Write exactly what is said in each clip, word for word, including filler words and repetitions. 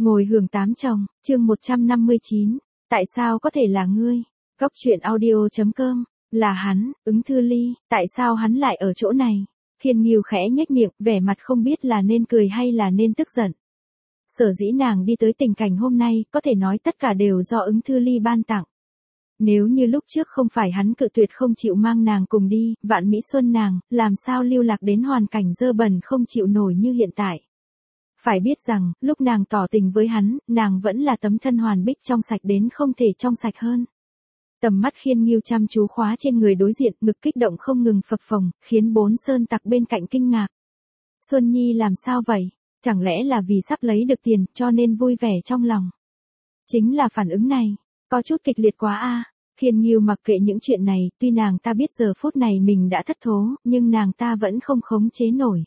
Ngồi hưởng tám chồng, chương một trăm năm mươi chín. Tại sao có thể là ngươi? Góc truyện audio chấm com. Là hắn, Ứng Thư Ly, tại sao hắn lại ở chỗ này? Khiên Nghiêu khẽ nhếch miệng, vẻ mặt không biết là nên cười hay là nên tức giận. Sở dĩ nàng đi tới tình cảnh hôm nay, có thể nói tất cả đều do Ứng Thư Ly ban tặng. Nếu như lúc trước không phải hắn cự tuyệt không chịu mang nàng cùng đi, vạn Mỹ Xuân nàng, làm sao lưu lạc đến hoàn cảnh dơ bẩn không chịu nổi như hiện tại. Phải biết rằng, lúc nàng tỏ tình với hắn, nàng vẫn là tấm thân hoàn bích trong sạch đến không thể trong sạch hơn. Tầm mắt Khiên Nghiêu chăm chú khóa trên người đối diện, ngực kích động không ngừng phập phồng, khiến bốn sơn tặc bên cạnh kinh ngạc. Xuân Nhi làm sao vậy? Chẳng lẽ là vì sắp lấy được tiền, cho nên vui vẻ trong lòng? Chính là phản ứng này, có chút kịch liệt quá a. À. Khiên Nghiêu mặc kệ những chuyện này, tuy nàng ta biết giờ phút này mình đã thất thố, nhưng nàng ta vẫn không khống chế nổi.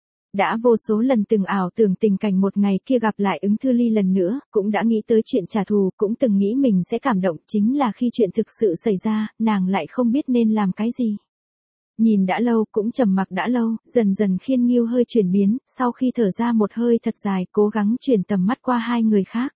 Đã vô số lần từng ảo tưởng tình cảnh một ngày kia gặp lại Ứng Thư Ly lần nữa, cũng đã nghĩ tới chuyện trả thù, cũng từng nghĩ mình sẽ cảm động, chính là khi chuyện thực sự xảy ra, nàng lại không biết nên làm cái gì. Nhìn đã lâu, cũng trầm mặc đã lâu, dần dần Khiên Nghiêu hơi chuyển biến, sau khi thở ra một hơi thật dài, cố gắng chuyển tầm mắt qua hai người khác.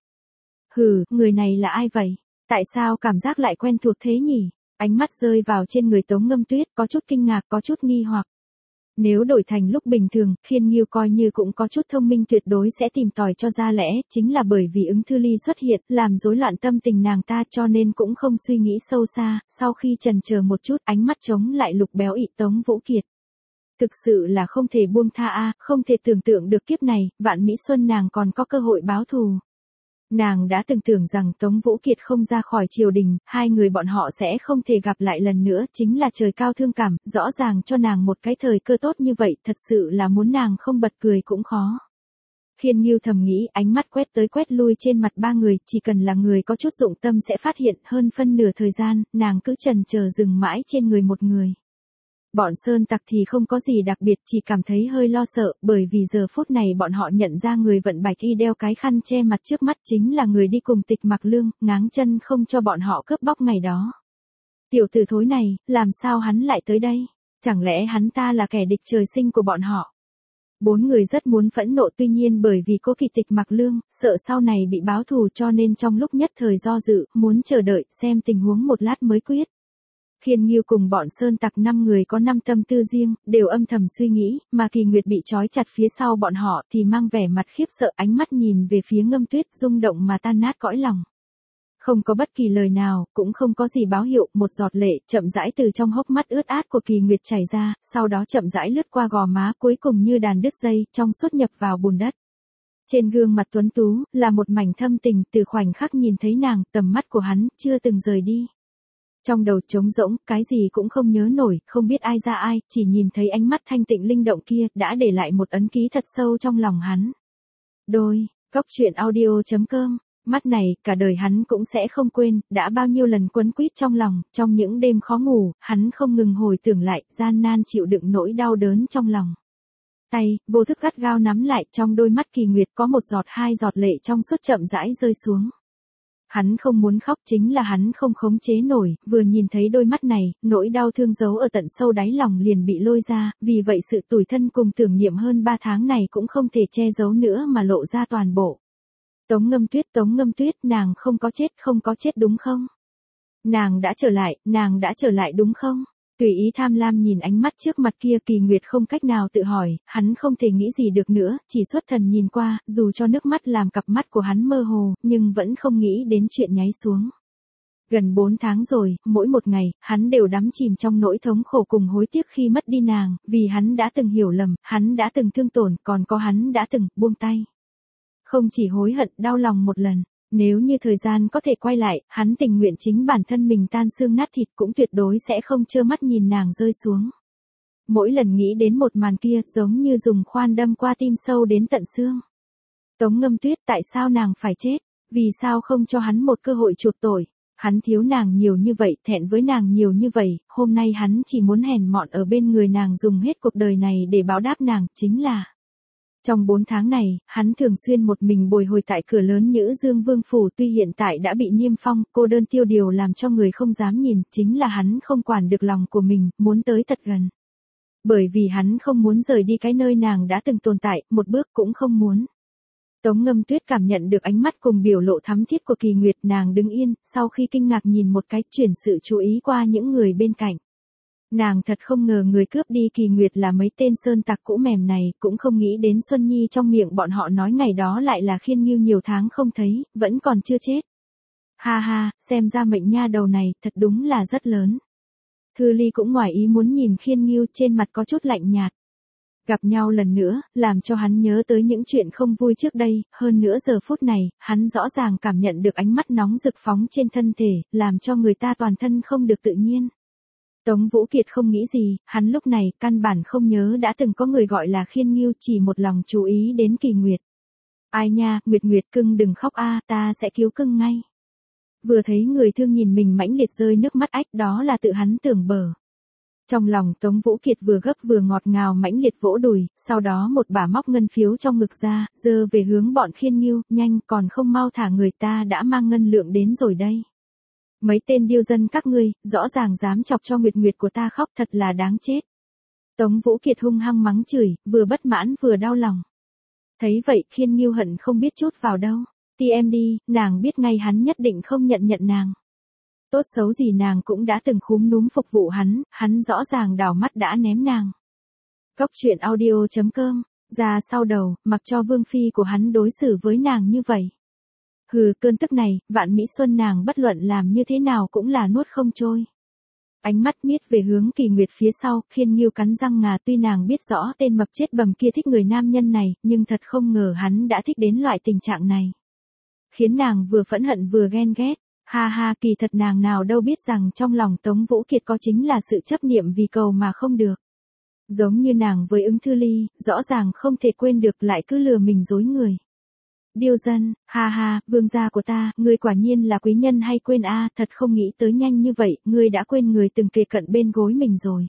Hừ, người này là ai vậy? Tại sao cảm giác lại quen thuộc thế nhỉ? Ánh mắt rơi vào trên người Tống Ngâm Tuyết, có chút kinh ngạc, có chút nghi hoặc. Nếu đổi thành lúc bình thường, Khiên Nghiêu coi như cũng có chút thông minh tuyệt đối sẽ tìm tòi cho ra lẽ, chính là bởi vì Ứng Thư Ly xuất hiện, làm rối loạn tâm tình nàng ta cho nên cũng không suy nghĩ sâu xa, sau khi chần chờ một chút ánh mắt trống lại lục béo ị Tống Vũ Kiệt. Thực sự là không thể buông tha a, không thể tưởng tượng được kiếp này, vạn Mỹ Xuân nàng còn có cơ hội báo thù. Nàng đã từng tưởng rằng Tống Vũ Kiệt không ra khỏi triều đình, hai người bọn họ sẽ không thể gặp lại lần nữa, chính là trời cao thương cảm, rõ ràng cho nàng một cái thời cơ tốt như vậy, thật sự là muốn nàng không bật cười cũng khó. Khiên Nghiêu thầm nghĩ, ánh mắt quét tới quét lui trên mặt ba người, chỉ cần là người có chút dụng tâm sẽ phát hiện, hơn phân nửa thời gian, nàng cứ chần chờ dừng mãi trên người một người. Bọn sơn tặc thì không có gì đặc biệt, chỉ cảm thấy hơi lo sợ, bởi vì giờ phút này bọn họ nhận ra người vận bạch y đeo cái khăn che mặt trước mắt chính là người đi cùng Tịch Mặc Lương, ngáng chân không cho bọn họ cướp bóc ngày đó. Tiểu tử thối này, làm sao hắn lại tới đây? Chẳng lẽ hắn ta là kẻ địch trời sinh của bọn họ? Bốn người rất muốn phẫn nộ, tuy nhiên bởi vì cố kỵ Tịch Mặc Lương, sợ sau này bị báo thù cho nên trong lúc nhất thời do dự, muốn chờ đợi, xem tình huống một lát mới quyết. Khiên Nghiêu cùng bọn sơn tặc năm người có năm tâm tư riêng, đều âm thầm suy nghĩ, mà Kỳ Nguyệt bị trói chặt phía sau bọn họ thì mang vẻ mặt khiếp sợ, ánh mắt nhìn về phía Ngâm Tuyết, rung động mà tan nát cõi lòng. Không có bất kỳ lời nào, cũng không có gì báo hiệu, một giọt lệ chậm rãi từ trong hốc mắt ướt át của Kỳ Nguyệt chảy ra, sau đó chậm rãi lướt qua gò má, cuối cùng như đàn đứt dây, trong suốt nhập vào bùn đất. Trên gương mặt tuấn tú, là một mảnh thâm tình, từ khoảnh khắc nhìn thấy nàng, tầm mắt của hắn, chưa từng rời đi. Trong đầu trống rỗng, cái gì cũng không nhớ nổi, không biết ai ra ai, chỉ nhìn thấy ánh mắt thanh tịnh linh động kia, đã để lại một ấn ký thật sâu trong lòng hắn. Đôi, góc truyện audio chấm com, mắt này, cả đời hắn cũng sẽ không quên, đã bao nhiêu lần quấn quýt trong lòng, trong những đêm khó ngủ, hắn không ngừng hồi tưởng lại, gian nan chịu đựng nỗi đau đớn trong lòng. Tay, vô thức gắt gao nắm lại, trong đôi mắt Kỳ Nguyệt có một giọt hai giọt lệ trong suốt chậm rãi rơi xuống. Hắn không muốn khóc, chính là hắn không khống chế nổi, vừa nhìn thấy đôi mắt này, nỗi đau thương giấu ở tận sâu đáy lòng liền bị lôi ra, vì vậy sự tủi thân cùng tưởng niệm hơn ba tháng này cũng không thể che giấu nữa mà lộ ra toàn bộ. Tống Ngâm Tuyết, Tống Ngâm Tuyết, nàng không có chết, không có chết đúng không? Nàng đã trở lại, nàng đã trở lại đúng không? Tùy ý tham lam nhìn ánh mắt trước mặt kia, Kỳ Nguyệt không cách nào tự hỏi, hắn không thể nghĩ gì được nữa, chỉ xuất thần nhìn qua, dù cho nước mắt làm cặp mắt của hắn mơ hồ, nhưng vẫn không nghĩ đến chuyện nháy xuống. Gần bốn tháng rồi, mỗi một ngày, hắn đều đắm chìm trong nỗi thống khổ cùng hối tiếc khi mất đi nàng, vì hắn đã từng hiểu lầm, hắn đã từng thương tổn, còn có hắn đã từng buông tay. Không chỉ hối hận, đau lòng một lần. Nếu như thời gian có thể quay lại, hắn tình nguyện chính bản thân mình tan xương nát thịt cũng tuyệt đối sẽ không trơ mắt nhìn nàng rơi xuống. Mỗi lần nghĩ đến một màn kia giống như dùng khoan đâm qua tim sâu đến tận xương. Tống Ngâm Tuyết, tại sao nàng phải chết? Vì sao không cho hắn một cơ hội chuộc tội? Hắn thiếu nàng nhiều như vậy, thẹn với nàng nhiều như vậy, hôm nay hắn chỉ muốn hèn mọn ở bên người nàng dùng hết cuộc đời này để báo đáp nàng, chính là... Trong bốn tháng này, hắn thường xuyên một mình bồi hồi tại cửa lớn Nhữ Dương Vương Phủ, tuy hiện tại đã bị niêm phong, cô đơn tiêu điều làm cho người không dám nhìn, chính là hắn không quản được lòng của mình, muốn tới thật gần. Bởi vì hắn không muốn rời đi cái nơi nàng đã từng tồn tại, một bước cũng không muốn. Tống Ngâm Tuyết cảm nhận được ánh mắt cùng biểu lộ thắm thiết của Kỳ Nguyệt, nàng đứng yên, sau khi kinh ngạc nhìn một cái, chuyển sự chú ý qua những người bên cạnh. Nàng thật không ngờ người cướp đi Kỳ Nguyệt là mấy tên sơn tặc cũ mềm này, cũng không nghĩ đến Xuân Nhi trong miệng bọn họ nói ngày đó lại là Khiên Nghiêu nhiều tháng không thấy, vẫn còn chưa chết. Ha ha, xem ra mệnh nha đầu này, thật đúng là rất lớn. Thư Ly cũng ngoài ý muốn nhìn Khiên Nghiêu, trên mặt có chút lạnh nhạt. Gặp nhau lần nữa, làm cho hắn nhớ tới những chuyện không vui trước đây, hơn nữa giờ phút này, hắn rõ ràng cảm nhận được ánh mắt nóng rực phóng trên thân thể, làm cho người ta toàn thân không được tự nhiên. Tống Vũ Kiệt không nghĩ gì, hắn lúc này căn bản không nhớ đã từng có người gọi là Khiên Nghiêu, chỉ một lòng chú ý đến Kỳ Nguyệt. Ai nha, Nguyệt Nguyệt cưng đừng khóc a, ta sẽ cứu cưng ngay. Vừa thấy người thương nhìn mình mãnh liệt rơi nước mắt ách, đó là tự hắn tưởng bờ. Trong lòng Tống Vũ Kiệt vừa gấp vừa ngọt ngào mãnh liệt vỗ đùi, sau đó một bà móc ngân phiếu trong ngực ra, giơ về hướng bọn Khiên Nghiêu, nhanh, còn không mau thả người, ta đã mang ngân lượng đến rồi đây. Mấy tên điêu dân các ngươi, rõ ràng dám chọc cho Nguyệt Nguyệt của ta khóc, thật là đáng chết. Tống Vũ Kiệt hung hăng mắng chửi, vừa bất mãn vừa đau lòng. Thấy vậy Khiên Nghiêu hận không biết chút vào đâu. Ti em đi, nàng biết ngay hắn nhất định không nhận nhận nàng. Tốt xấu gì nàng cũng đã từng khúm núm phục vụ hắn, hắn rõ ràng đảo mắt đã ném nàng. Cốc truyện audio chấm com, ra sau đầu, mặc cho vương phi của hắn đối xử với nàng như vậy. Hừ, cơn tức này, Vạn Mỹ Xuân nàng bất luận làm như thế nào cũng là nuốt không trôi. Ánh mắt miết về hướng Kỳ Nguyệt phía sau, Khiên Nghiêu cắn răng ngà, tuy nàng biết rõ tên mập chết bầm kia thích người nam nhân này, nhưng thật không ngờ hắn đã thích đến loại tình trạng này. Khiến nàng vừa phẫn hận vừa ghen ghét. Ha ha, kỳ thật nàng nào đâu biết rằng trong lòng Tống Vũ Kiệt có chính là sự chấp niệm vì cầu mà không được. Giống như nàng với Ứng Thư Ly, rõ ràng không thể quên được lại cứ lừa mình dối người. Điêu dân, ha ha, vương gia của ta, ngươi quả nhiên là quý nhân hay quên a, thật không nghĩ tới nhanh như vậy, ngươi đã quên người từng kề cận bên gối mình rồi.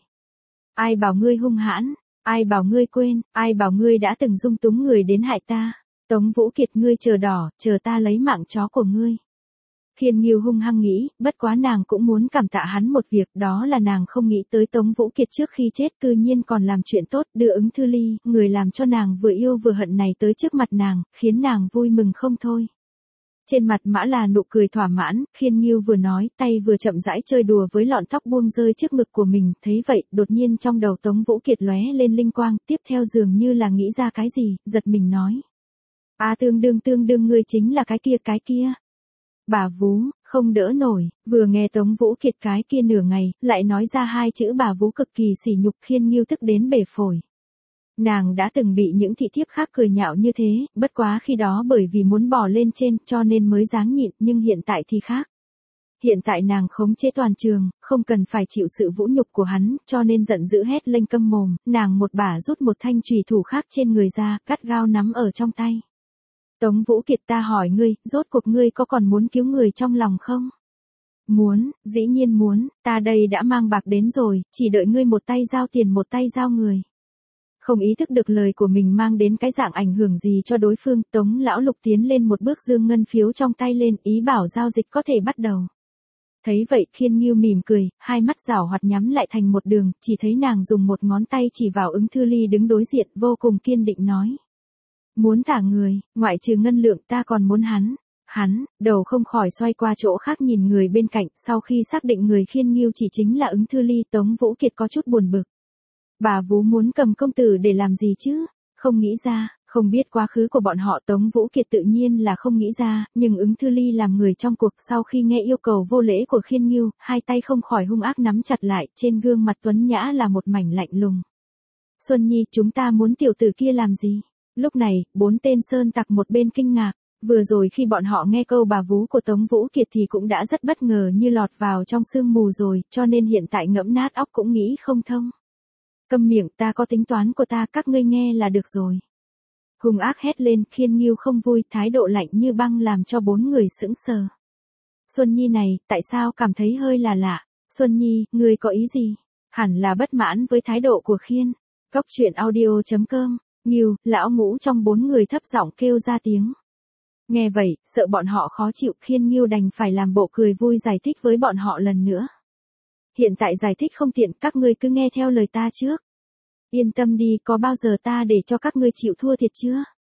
Ai bảo ngươi hung hãn, ai bảo ngươi quên, ai bảo ngươi đã từng dung túng người đến hại ta. Tống Vũ Kiệt, ngươi chờ đỏ, chờ ta lấy mạng chó của ngươi. Khiên Nghiêu hung hăng nghĩ, bất quá nàng cũng muốn cảm tạ hắn một việc, đó là nàng không nghĩ tới Tống Vũ Kiệt trước khi chết cư nhiên còn làm chuyện tốt, đưa Ứng Thư Ly, người làm cho nàng vừa yêu vừa hận này tới trước mặt nàng, khiến nàng vui mừng không thôi. Trên mặt mã là nụ cười thỏa mãn, Khiên Nghiêu vừa nói, tay vừa chậm rãi chơi đùa với lọn tóc buông rơi trước ngực của mình, thấy vậy, đột nhiên trong đầu Tống Vũ Kiệt lóe lên linh quang, tiếp theo dường như là nghĩ ra cái gì, giật mình nói. À tương đương tương đương ngươi chính là cái kia cái kia. Bà vú, không đỡ nổi, vừa nghe Tống Vũ Kiệt cái kia nửa ngày, lại nói ra hai chữ bà vú cực kỳ sỉ nhục, Khiên Nghiêu tức đến bể phổi. Nàng đã từng bị những thị thiếp khác cười nhạo như thế, bất quá khi đó bởi vì muốn bỏ lên trên cho nên mới dáng nhịn, nhưng hiện tại thì khác. Hiện tại nàng khống chế toàn trường, không cần phải chịu sự vũ nhục của hắn, cho nên giận dữ hét lên câm mồm, nàng một bả rút một thanh chùy thủ khác trên người ra, cắt gao nắm ở trong tay. Tống Vũ Kiệt, ta hỏi ngươi, rốt cuộc ngươi có còn muốn cứu người trong lòng không? Muốn, dĩ nhiên muốn, ta đây đã mang bạc đến rồi, chỉ đợi ngươi một tay giao tiền một tay giao người. Không ý thức được lời của mình mang đến cái dạng ảnh hưởng gì cho đối phương, Tống Lão Lục tiến lên một bước dương ngân phiếu trong tay lên, ý bảo giao dịch có thể bắt đầu. Thấy vậy Khiên Nghiêu mỉm cười, hai mắt giảo hoạt nhắm lại thành một đường, chỉ thấy nàng dùng một ngón tay chỉ vào Ứng Thư Ly đứng đối diện, vô cùng kiên định nói. Muốn thả người, ngoại trừ ngân lượng ta còn muốn hắn. Hắn, đầu không khỏi xoay qua chỗ khác nhìn người bên cạnh, sau khi xác định người Khiên Nghiêu chỉ chính là Ứng Thư Ly, Tống Vũ Kiệt có chút buồn bực. Bà vú muốn cầm công tử để làm gì chứ? Không nghĩ ra, không biết quá khứ của bọn họ, Tống Vũ Kiệt tự nhiên là không nghĩ ra, nhưng Ứng Thư Ly làm người trong cuộc, sau khi nghe yêu cầu vô lễ của Khiên Nghiêu, hai tay không khỏi hung ác nắm chặt lại, trên gương mặt tuấn nhã là một mảnh lạnh lùng. Xuân Nhi, chúng ta muốn tiểu tử kia làm gì? Lúc này, bốn tên sơn tặc một bên kinh ngạc, vừa rồi khi bọn họ nghe câu bà vú của Tống Vũ Kiệt thì cũng đã rất bất ngờ như lọt vào trong sương mù rồi, cho nên hiện tại ngẫm nát óc cũng nghĩ không thông. Câm miệng, ta có tính toán của ta, các ngươi nghe là được rồi. Hung ác hét lên, Khiên Nghiêu không vui, thái độ lạnh như băng làm cho bốn người sững sờ. Xuân Nhi này, tại sao cảm thấy hơi là lạ? Xuân Nhi, ngươi có ý gì? Hẳn là bất mãn với thái độ của Khiên. Cốc truyện audio chấm com, Nghiêu, lão ngũ trong bốn người thấp giọng kêu ra tiếng. Nghe vậy, sợ bọn họ khó chịu, Khiên Nghiêu đành phải làm bộ cười vui giải thích với bọn họ lần nữa. Hiện tại giải thích không tiện, các ngươi cứ nghe theo lời ta trước. Yên tâm đi, có bao giờ ta để cho các ngươi chịu thua thiệt chưa?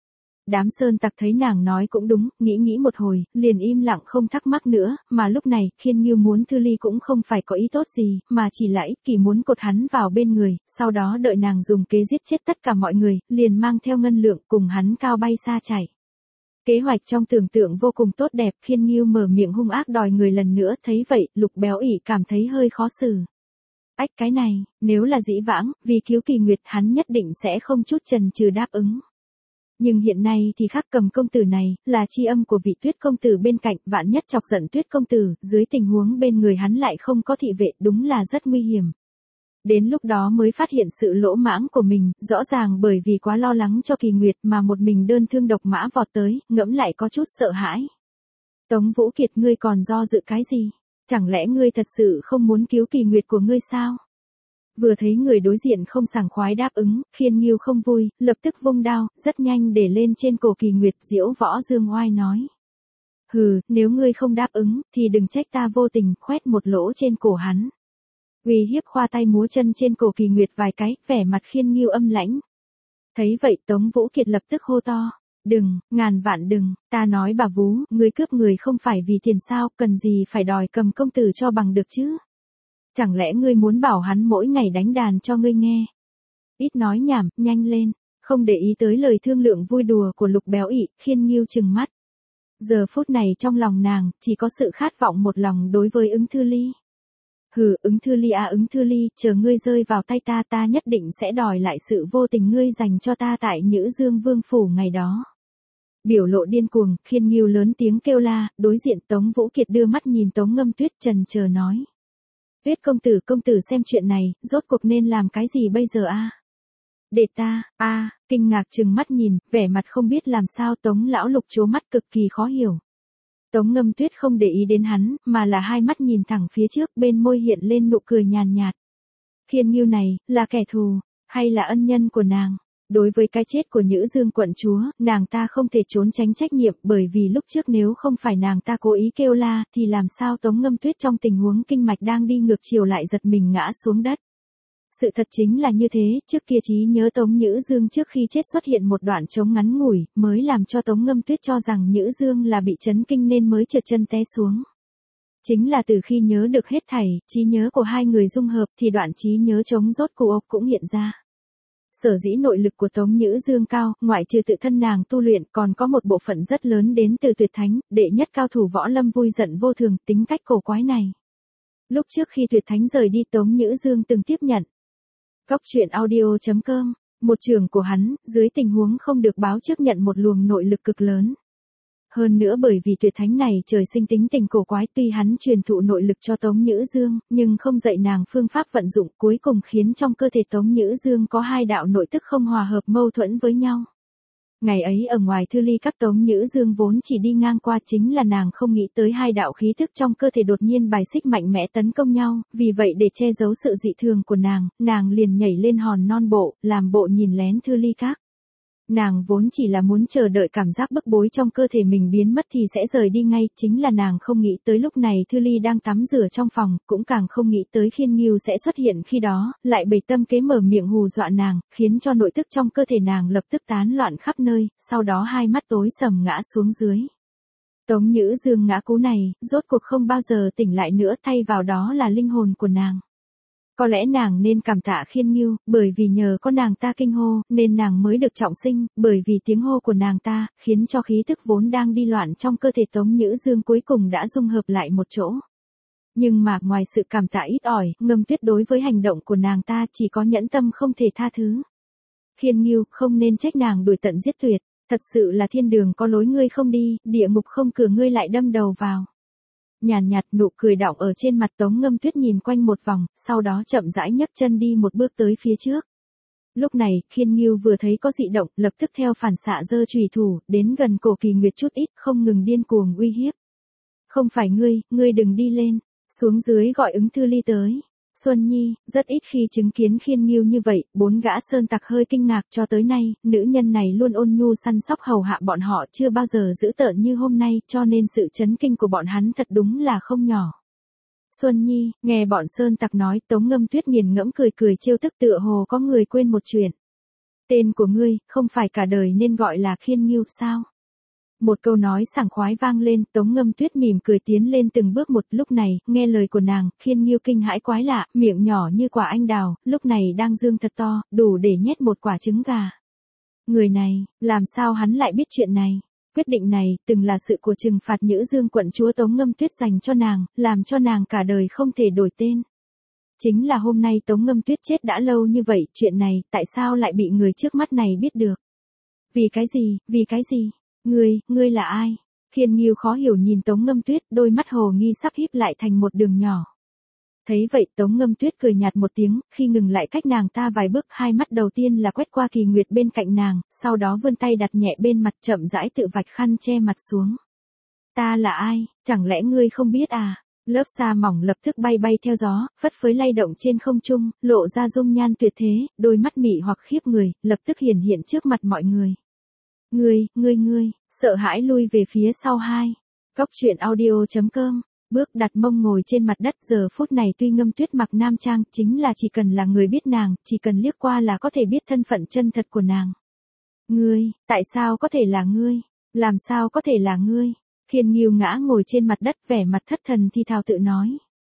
Đám sơn tặc thấy nàng nói cũng đúng, nghĩ nghĩ một hồi, liền im lặng không thắc mắc nữa, mà lúc này, Khiên Nghiêu muốn Thư Ly cũng không phải có ý tốt gì, mà chỉ là ích kỷ muốn cột hắn vào bên người, sau đó đợi nàng dùng kế giết chết tất cả mọi người, liền mang theo ngân lượng cùng hắn cao bay xa chạy. Kế hoạch trong tưởng tượng vô cùng tốt đẹp, Khiên Nghiêu mở miệng hung ác đòi người lần nữa, thấy vậy, Lục Béo ỉ cảm thấy hơi khó xử. Ách cái này, nếu là dĩ vãng, vì cứu Kỳ Nguyệt hắn nhất định sẽ không chút chần chừ đáp ứng. Nhưng hiện nay thì khác, Cầm công tử này, là chi âm của vị Tuyết công tử bên cạnh, vạn nhất chọc giận Tuyết công tử, dưới tình huống bên người hắn lại không có thị vệ, đúng là rất nguy hiểm. Đến lúc đó mới phát hiện sự lỗ mãng của mình, rõ ràng bởi vì quá lo lắng cho Kỳ Nguyệt mà một mình đơn thương độc mã vọt tới, ngẫm lại có chút sợ hãi. Tống Vũ Kiệt, ngươi còn do dự cái gì? Chẳng lẽ ngươi thật sự không muốn cứu Kỳ Nguyệt của ngươi sao? Vừa thấy người đối diện không sảng khoái đáp ứng, Khiên Nghiêu không vui, lập tức vung đao, rất nhanh để lên trên cổ Kỳ Nguyệt. Diễu Võ Dương oai nói. Hừ, nếu ngươi không đáp ứng, thì đừng trách ta vô tình, khoét một lỗ trên cổ hắn. Uy hiếp khoa tay múa chân trên cổ Kỳ Nguyệt vài cái, vẻ mặt Khiên Nghiêu âm lãnh. Thấy vậy Tống Vũ Kiệt lập tức hô to. Đừng, ngàn vạn đừng, ta nói bà vú, ngươi cướp người không phải vì tiền sao, cần gì phải đòi Cầm công tử cho bằng được chứ? Chẳng lẽ ngươi muốn bảo hắn mỗi ngày đánh đàn cho ngươi nghe? Ít nói nhảm, nhanh lên, không để ý tới lời thương lượng vui đùa của Lục Béo ị, Khiên Nghiêu trừng mắt. Giờ phút này trong lòng nàng, chỉ có sự khát vọng một lòng đối với Ứng Thư Ly. Hừ, Ứng Thư Ly à Ứng Thư Ly, chờ ngươi rơi vào tay ta ta nhất định sẽ đòi lại sự vô tình ngươi dành cho ta tại Nhữ Dương Vương Phủ ngày đó. Biểu lộ điên cuồng, Khiên Nghiêu lớn tiếng kêu la, đối diện Tống Vũ Kiệt đưa mắt nhìn Tống Ngâm Tuyết trần chờ nói. Tuyết công tử công tử xem chuyện này, rốt cuộc nên làm cái gì bây giờ a? À? Để ta, a à, kinh ngạc trừng mắt nhìn, vẻ mặt không biết làm sao. Tống lão lục trố mắt cực kỳ khó hiểu. Tống Ngâm Tuyết không để ý đến hắn, mà là hai mắt nhìn thẳng phía trước, bên môi hiện lên nụ cười nhàn nhạt. Khiên Nghiêu này, là kẻ thù, hay là ân nhân của nàng? Đối với cái chết của Nhữ Dương quận chúa, nàng ta không thể trốn tránh trách nhiệm, bởi vì lúc trước nếu không phải nàng ta cố ý kêu la, thì làm sao Tống Ngâm Tuyết trong tình huống kinh mạch đang đi ngược chiều lại giật mình ngã xuống đất. Sự thật chính là như thế, trước kia trí nhớ Tống Nhữ Dương trước khi chết xuất hiện một đoạn trống ngắn ngủi, mới làm cho Tống Ngâm Tuyết cho rằng Nhữ Dương là bị chấn kinh nên mới trượt chân té xuống. Chính là từ khi nhớ được hết thảy, trí nhớ của hai người dung hợp thì đoạn trí nhớ trống rốt cuộc cũng hiện ra. Sở dĩ nội lực của Tống Nhữ Dương cao, ngoại trừ tự thân nàng tu luyện còn có một bộ phận rất lớn đến từ Tuyệt Thánh, đệ nhất cao thủ võ lâm vui giận vô thường, tính cách cổ quái này. Lúc trước khi Tuyệt Thánh rời đi Tống Nhữ Dương từng tiếp nhận. Góc truyện audio chấm com, một trường của hắn, dưới tình huống không được báo trước nhận một luồng nội lực cực lớn. Hơn nữa bởi vì Tuyệt Thánh này trời sinh tính tình cổ quái, tuy hắn truyền thụ nội lực cho Tống Nhữ Dương, nhưng không dạy nàng phương pháp vận dụng, cuối cùng khiến trong cơ thể Tống Nhữ Dương có hai đạo nội tức không hòa hợp, mâu thuẫn với nhau. Ngày ấy ở ngoài Thư Ly các, Tống Nhữ Dương vốn chỉ đi ngang qua, chính là nàng không nghĩ tới hai đạo khí thức trong cơ thể đột nhiên bài xích mạnh mẽ tấn công nhau, vì vậy để che giấu sự dị thường của nàng, nàng liền nhảy lên hòn non bộ, làm bộ nhìn lén Thư Ly các. Nàng vốn chỉ là muốn chờ đợi cảm giác bức bối trong cơ thể mình biến mất thì sẽ rời đi ngay, chính là nàng không nghĩ tới lúc này Thư Ly đang tắm rửa trong phòng, cũng càng không nghĩ tới Khiên Nghiêu sẽ xuất hiện khi đó, lại bày tâm kế mở miệng hù dọa nàng, khiến cho nội tức trong cơ thể nàng lập tức tán loạn khắp nơi, sau đó hai mắt tối sầm ngã xuống dưới. Tống Nhữ Dương ngã cú này, rốt cuộc không bao giờ tỉnh lại nữa, thay vào đó là linh hồn của nàng. Có lẽ nàng nên cảm tạ Khiên Nghiêu, bởi vì nhờ có nàng ta kinh hô, nên nàng mới được trọng sinh, bởi vì tiếng hô của nàng ta, khiến cho khí tức vốn đang đi loạn trong cơ thể Tống Nhữ Dương cuối cùng đã dung hợp lại một chỗ. Nhưng mà, ngoài sự cảm tạ ít ỏi, Ngâm Tuyết đối với hành động của nàng ta chỉ có nhẫn tâm không thể tha thứ. Khiên Nghiêu, không nên trách nàng đuổi tận giết tuyệt, thật sự là thiên đường có lối ngươi không đi, địa ngục không cửa ngươi lại đâm đầu vào. Nhàn nhạt, nhạt nụ cười đọng ở trên mặt Tống Ngâm Tuyết nhìn quanh một vòng, sau đó chậm rãi nhấc chân đi một bước tới phía trước. Lúc này, Khiên Nghiêu vừa thấy có dị động, lập tức theo phản xạ giơ chùy thủ, đến gần cổ Kỳ Nguyệt chút ít, không ngừng điên cuồng uy hiếp. Không phải ngươi, ngươi đừng đi lên, xuống dưới gọi Ứng Thư Ly tới. Xuân Nhi, rất ít khi chứng kiến Khiên Nghiêu như vậy, bốn gã sơn tặc hơi kinh ngạc, cho tới nay, nữ nhân này luôn ôn nhu săn sóc hầu hạ bọn họ, chưa bao giờ dữ tợn như hôm nay, cho nên sự chấn kinh của bọn hắn thật đúng là không nhỏ. Xuân Nhi, nghe bọn sơn tặc nói, Tống Ngâm Tuyết nghiền ngẫm cười cười trêu tức, tựa hồ có người quên một chuyện. Tên của ngươi, không phải cả đời nên gọi là Khiên Nghiêu sao? Một câu nói sảng khoái vang lên, Tống Ngâm Tuyết mỉm cười tiến lên từng bước một, lúc này, nghe lời của nàng, Khiên Nghiêu kinh hãi quái lạ, miệng nhỏ như quả anh đào, lúc này đang dương thật to, đủ để nhét một quả trứng gà. Người này, làm sao hắn lại biết chuyện này? Quyết định này, từng là sự của trừng phạt Nhữ Dương quận chúa Tống Ngâm Tuyết dành cho nàng, làm cho nàng cả đời không thể đổi tên. Chính là hôm nay Tống Ngâm Tuyết chết đã lâu như vậy, chuyện này, tại sao lại bị người trước mắt này biết được? Vì cái gì, vì cái gì? Ngươi, ngươi là ai? Khiên Nghiêu khó hiểu nhìn Tống Ngâm Tuyết, đôi mắt hồ nghi sắp híp lại thành một đường nhỏ. Thấy vậy Tống Ngâm Tuyết cười nhạt một tiếng, khi ngừng lại cách nàng ta vài bước, hai mắt đầu tiên là quét qua Kỳ Nguyệt bên cạnh nàng, sau đó vươn tay đặt nhẹ bên mặt, chậm rãi tự vạch khăn che mặt xuống. Ta là ai, chẳng lẽ ngươi không biết à? Lớp sa mỏng lập tức bay bay theo gió, phất phới lay động trên không trung, lộ ra dung nhan tuyệt thế, đôi mắt mị hoặc khiếp người, lập tức hiển hiện trước mặt mọi người. Ngươi, ngươi ngươi, sợ hãi lui về phía sau hai. Cóc truyện audio chấm com, bước đặt mông ngồi trên mặt đất, giờ phút này tuy Ngâm Tuyết mặc nam trang, chính là chỉ cần là người biết nàng, chỉ cần liếc qua là có thể biết thân phận chân thật của nàng. Ngươi, tại sao có thể là ngươi? Làm sao có thể là ngươi? Khiên Nghiêu ngã ngồi trên mặt đất, vẻ mặt thất thần thi thào tự nói.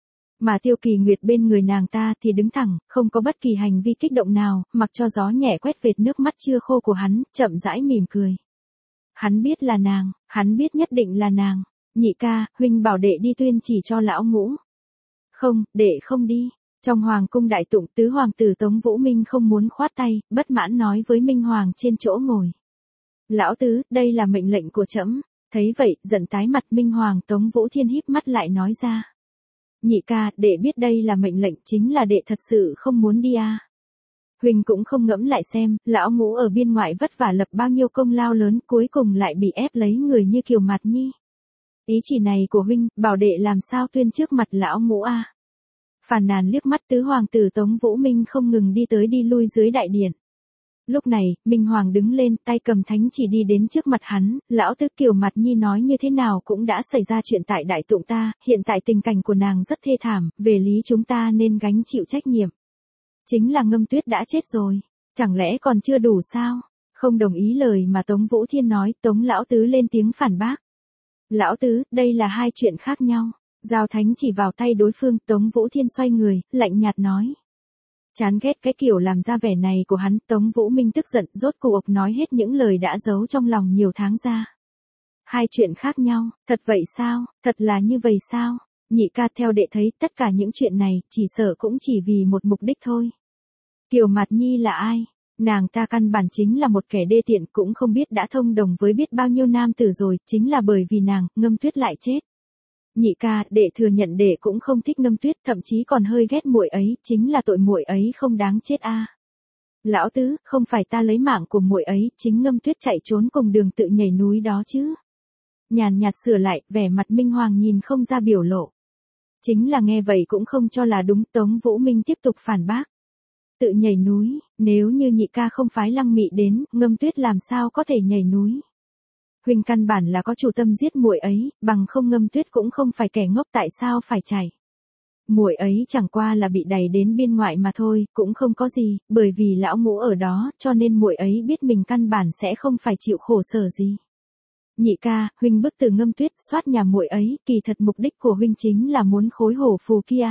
Mà Tiêu Kỳ Nguyệt bên người nàng ta thì đứng thẳng, không có bất kỳ hành vi kích động nào, mặc cho gió nhẹ quét vệt nước mắt chưa khô của hắn, chậm rãi mỉm cười. Hắn biết là nàng, hắn biết nhất định là nàng. Nhị ca, huynh bảo đệ đi tuyên chỉ cho lão ngũ. Không, đệ không đi. Trong hoàng cung đại tụng, tứ hoàng tử Tống Vũ Minh không muốn khoát tay, bất mãn nói với Minh Hoàng trên chỗ ngồi. Lão tứ, đây là mệnh lệnh của trẫm. Thấy vậy, giận tái mặt, Minh Hoàng Tống Vũ Thiên híp mắt lại nói ra. Nhị ca, đệ biết đây là mệnh lệnh, chính là đệ thật sự không muốn đi à. Huynh cũng không ngẫm lại xem, lão ngũ ở biên ngoại vất vả lập bao nhiêu công lao lớn, cuối cùng lại bị ép lấy người như Kiều Mạt Nhi. Ý chỉ này của huynh, bảo đệ làm sao tuyên trước mặt lão ngũ a? À? Phàn nàn liếc mắt tứ hoàng tử Tống Vũ Minh không ngừng đi tới đi lui dưới đại điện. Lúc này, Minh Hoàng đứng lên, tay cầm thánh chỉ đi đến trước mặt hắn, lão tứ Kiều Mạt Nhi nói như thế nào cũng đã xảy ra chuyện tại đại tụng ta, hiện tại tình cảnh của nàng rất thê thảm, về lý chúng ta nên gánh chịu trách nhiệm. Chính là Ngâm Tuyết đã chết rồi, chẳng lẽ còn chưa đủ sao? Không đồng ý lời mà Tống Vũ Thiên nói, Tống lão tứ lên tiếng phản bác. Lão tứ, đây là hai chuyện khác nhau. Giao thánh chỉ vào tay đối phương, Tống Vũ Thiên xoay người, lạnh nhạt nói. Chán ghét cái kiểu làm ra vẻ này của hắn, Tống Vũ Minh tức giận, rốt cuộc nói hết những lời đã giấu trong lòng nhiều tháng ra. Hai chuyện khác nhau, thật vậy sao, thật là như vậy sao? Nhị ca, theo đệ thấy, tất cả những chuyện này, chỉ sợ cũng chỉ vì một mục đích thôi. Kiều Mạt Nhi là ai? Nàng ta căn bản chính là một kẻ đê tiện, cũng không biết đã thông đồng với biết bao nhiêu nam tử rồi, chính là bởi vì nàng, Ngâm Tuyết lại chết. Nhị ca, đệ thừa nhận đệ cũng không thích Ngâm Tuyết, thậm chí còn hơi ghét muội ấy, chính là tội muội ấy không đáng chết a. À. Lão tứ, không phải ta lấy mạng của muội ấy, chính Ngâm Tuyết chạy trốn cùng đường tự nhảy núi đó chứ. Nhàn nhạt sửa lại, vẻ mặt Minh Hoàng nhìn không ra biểu lộ. Chính là nghe vậy cũng không cho là đúng, Tống Vũ Minh tiếp tục phản bác. Tự nhảy núi, nếu như nhị ca không phái Lăng Mị đến, Ngâm Tuyết làm sao có thể nhảy núi. Huynh căn bản là có chủ tâm giết muội ấy, bằng không Ngâm Tuyết cũng không phải kẻ ngốc, tại sao phải chạy. Muội ấy chẳng qua là bị đẩy đến biên ngoại mà thôi, cũng không có gì, bởi vì lão ngũ ở đó, cho nên muội ấy biết mình căn bản sẽ không phải chịu khổ sở gì. Nhị ca, huynh bức từ Ngâm Tuyết soát nhà muội ấy, kỳ thật mục đích của huynh chính là muốn khối hổ phù kia.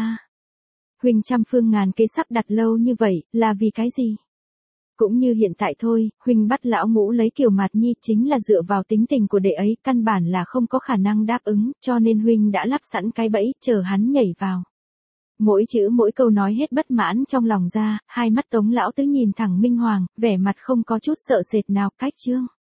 Huynh trăm phương ngàn kế sắp đặt lâu như vậy, là vì cái gì? Cũng như hiện tại thôi, huynh bắt lão ngũ lấy Kiều Mạt Nhi chính là dựa vào tính tình của đệ ấy, căn bản là không có khả năng đáp ứng, cho nên huynh đã lắp sẵn cái bẫy, chờ hắn nhảy vào. Mỗi chữ mỗi câu nói hết bất mãn trong lòng ra, hai mắt Tống lão tứ nhìn thẳng Minh Hoàng, vẻ mặt không có chút sợ sệt nào, cách chương.